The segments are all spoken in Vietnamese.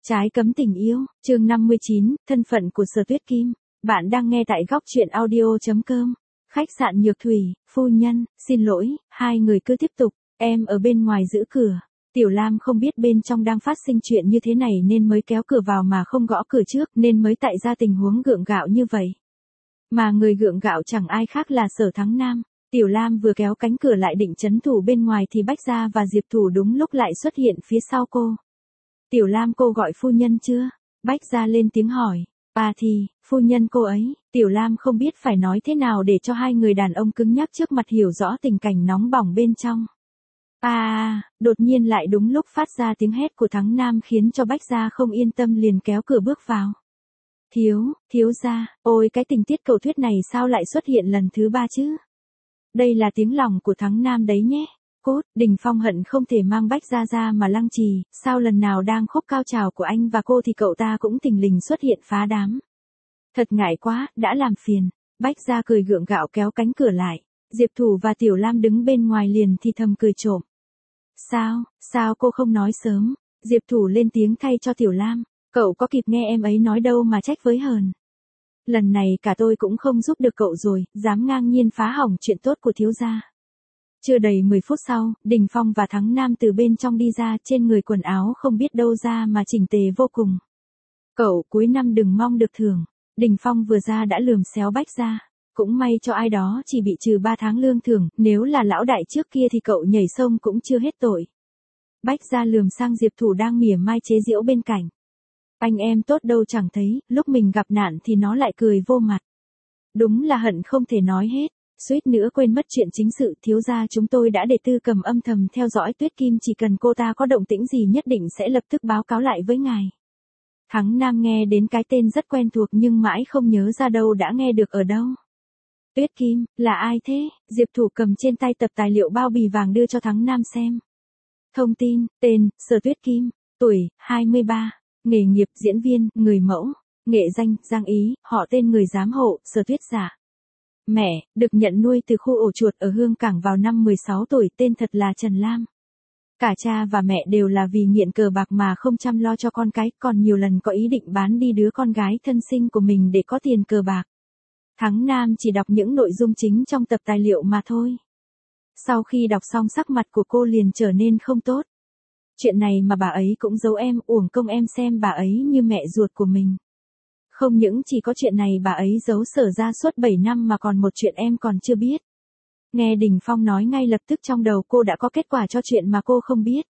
Trái cấm tình yêu, chương 59, thân phận của Sở Tuyết Kim. Bạn đang nghe tại góc truyện audio.com. Khách sạn Nhược Thủy, phu nhân, xin lỗi, hai người cứ tiếp tục, em ở bên ngoài giữ cửa. Tiểu Lam không biết bên trong đang phát sinh chuyện như thế này nên mới kéo cửa vào mà không gõ cửa trước nên mới tại ra tình huống gượng gạo như vậy. Mà người gượng gạo chẳng ai khác là Sở Thắng Nam. Tiểu Lam vừa kéo cánh cửa lại định trấn thủ bên ngoài thì Bách Gia và Diệp Thủ đúng lúc lại xuất hiện phía sau cô. Tiểu Lam, cô gọi phu nhân chưa? Bách Gia lên tiếng hỏi. Thì, phu nhân cô ấy. Tiểu Lam không biết phải nói thế nào để cho hai người đàn ông cứng nhắc trước mặt hiểu rõ tình cảnh nóng bỏng bên trong. Đột nhiên lại đúng lúc phát ra tiếng hét của Thắng Nam khiến cho Bách Gia không yên tâm liền kéo cửa bước vào. Thiếu gia, ôi cái tình tiết cầu thuyết này sao lại xuất hiện lần thứ 3 chứ? Đây là tiếng lòng của Thắng Nam đấy nhé. Đình Phong hận không thể mang Bách Gia ra mà lăng trì, sao lần nào đang khúc cao trào của anh và cô thì cậu ta cũng thình lình xuất hiện phá đám. Thật ngại quá, đã làm phiền. Bách Gia cười gượng gạo kéo cánh cửa lại. Diệp Thủ và Tiểu Lam đứng bên ngoài liền thì thầm cười trộm. Sao cô không nói sớm? Diệp Thủ lên tiếng thay cho Tiểu Lam. Cậu có kịp nghe em ấy nói đâu mà trách với hờn. Lần này cả tôi cũng không giúp được cậu rồi, dám ngang nhiên phá hỏng chuyện tốt của thiếu gia. Chưa đầy 10 phút sau, Đình Phong và Thắng Nam từ bên trong đi ra, trên người quần áo không biết đâu ra mà chỉnh tề vô cùng. Cậu cuối năm đừng mong được thưởng. Đình Phong vừa ra đã lườm xéo Bách Gia. Cũng may cho ai đó chỉ bị trừ 3 tháng lương thưởng, nếu là lão đại trước kia thì cậu nhảy sông cũng chưa hết tội. Bách Gia lườm sang Diệp Thủ đang mỉa mai chế giễu bên cạnh. Anh em tốt đâu chẳng thấy, lúc mình gặp nạn thì nó lại cười vô mặt. Đúng là hận không thể nói hết. Suýt nữa quên mất chuyện chính sự, thiếu gia chúng tôi đã để Tư Cầm âm thầm theo dõi Tuyết Kim, chỉ cần cô ta có động tĩnh gì nhất định sẽ lập tức báo cáo lại với ngài. Thắng Nam nghe đến cái tên rất quen thuộc nhưng mãi không nhớ ra đâu đã nghe được ở đâu. Tuyết Kim, là ai thế? Diệp Thủ cầm trên tay tập tài liệu bao bì vàng đưa cho Thắng Nam xem. Thông tin, tên, Sở Tuyết Kim, tuổi, 23, nghề nghiệp, diễn viên, người mẫu, nghệ danh, Giang Ý, họ tên người giám hộ, Sở Tuyết Giả. Mẹ, được nhận nuôi từ khu ổ chuột ở Hương Cảng vào năm 16 tuổi, tên thật là Trần Lam. Cả cha và mẹ đều là vì nghiện cờ bạc mà không chăm lo cho con cái, còn nhiều lần có ý định bán đi đứa con gái thân sinh của mình để có tiền cờ bạc. Thắng Nam chỉ đọc những nội dung chính trong tập tài liệu mà thôi. Sau khi đọc xong sắc mặt của cô liền trở nên không tốt. Chuyện này mà bà ấy cũng giấu em, uổng công em xem bà ấy như mẹ ruột của mình. Không những chỉ có chuyện này bà ấy giấu Sở ra suốt 7 năm mà còn một chuyện em còn chưa biết. Nghe Đình Phong nói ngay lập tức trong đầu cô đã có kết quả cho chuyện mà cô không biết.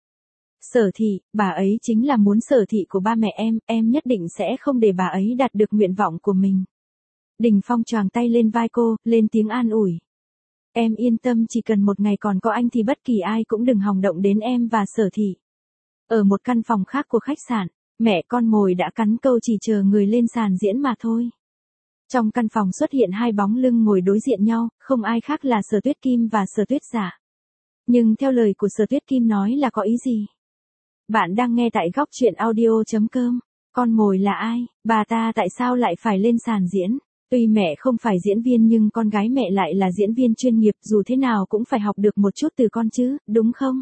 Sở Thị, bà ấy chính là muốn Sở Thị của ba mẹ em nhất định sẽ không để bà ấy đạt được nguyện vọng của mình. Đình Phong choàng tay lên vai cô, lên tiếng an ủi. Em yên tâm, chỉ cần một ngày còn có anh thì bất kỳ ai cũng đừng hòng động đến em và Sở Thị. Ở một căn phòng khác của khách sạn, mẹ con mồi đã cắn câu chỉ chờ người lên sàn diễn mà thôi. Trong căn phòng xuất hiện hai bóng lưng ngồi đối diện nhau, không ai khác là Sở Tuyết Kim và Sở Tuyết Giả. Nhưng theo lời của Sở Tuyết Kim nói là có ý gì? Bạn đang nghe tại góc truyện audio.com. Con mồi là ai? Bà ta tại sao lại phải lên sàn diễn? Tuy mẹ không phải diễn viên nhưng con gái mẹ lại là diễn viên chuyên nghiệp, dù thế nào cũng phải học được một chút từ con chứ, đúng không?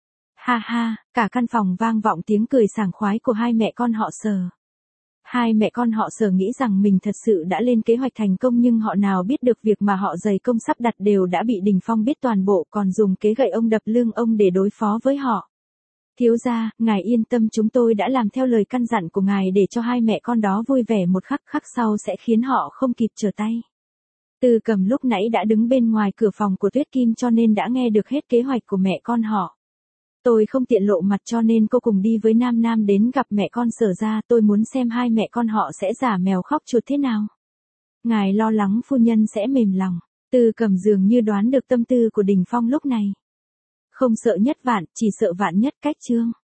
Ha, cả căn phòng vang vọng tiếng cười sảng khoái của hai mẹ con họ Sở. Hai mẹ con họ Sở nghĩ rằng mình thật sự đã lên kế hoạch thành công nhưng họ nào biết được việc mà họ dày công sắp đặt đều đã bị Đình Phong biết toàn bộ, còn dùng kế gậy ông đập lưng ông để đối phó với họ. Thiếu gia, ngài yên tâm, chúng tôi đã làm theo lời căn dặn của ngài để cho hai mẹ con đó vui vẻ một khắc sau sẽ khiến họ không kịp trở tay. Tư Cầm lúc nãy đã đứng bên ngoài cửa phòng của Tuyết Kim cho nên đã nghe được hết kế hoạch của mẹ con họ. Tôi không tiện lộ mặt cho nên cô cùng đi với Nam đến gặp mẹ con Sở ra, tôi muốn xem hai mẹ con họ sẽ giả mèo khóc chuột thế nào. Ngài lo lắng phu nhân sẽ mềm lòng. Tư Cầm dường như đoán được tâm tư của Đình Phong lúc này. Không sợ nhất vạn, chỉ sợ vạn nhất cách chương.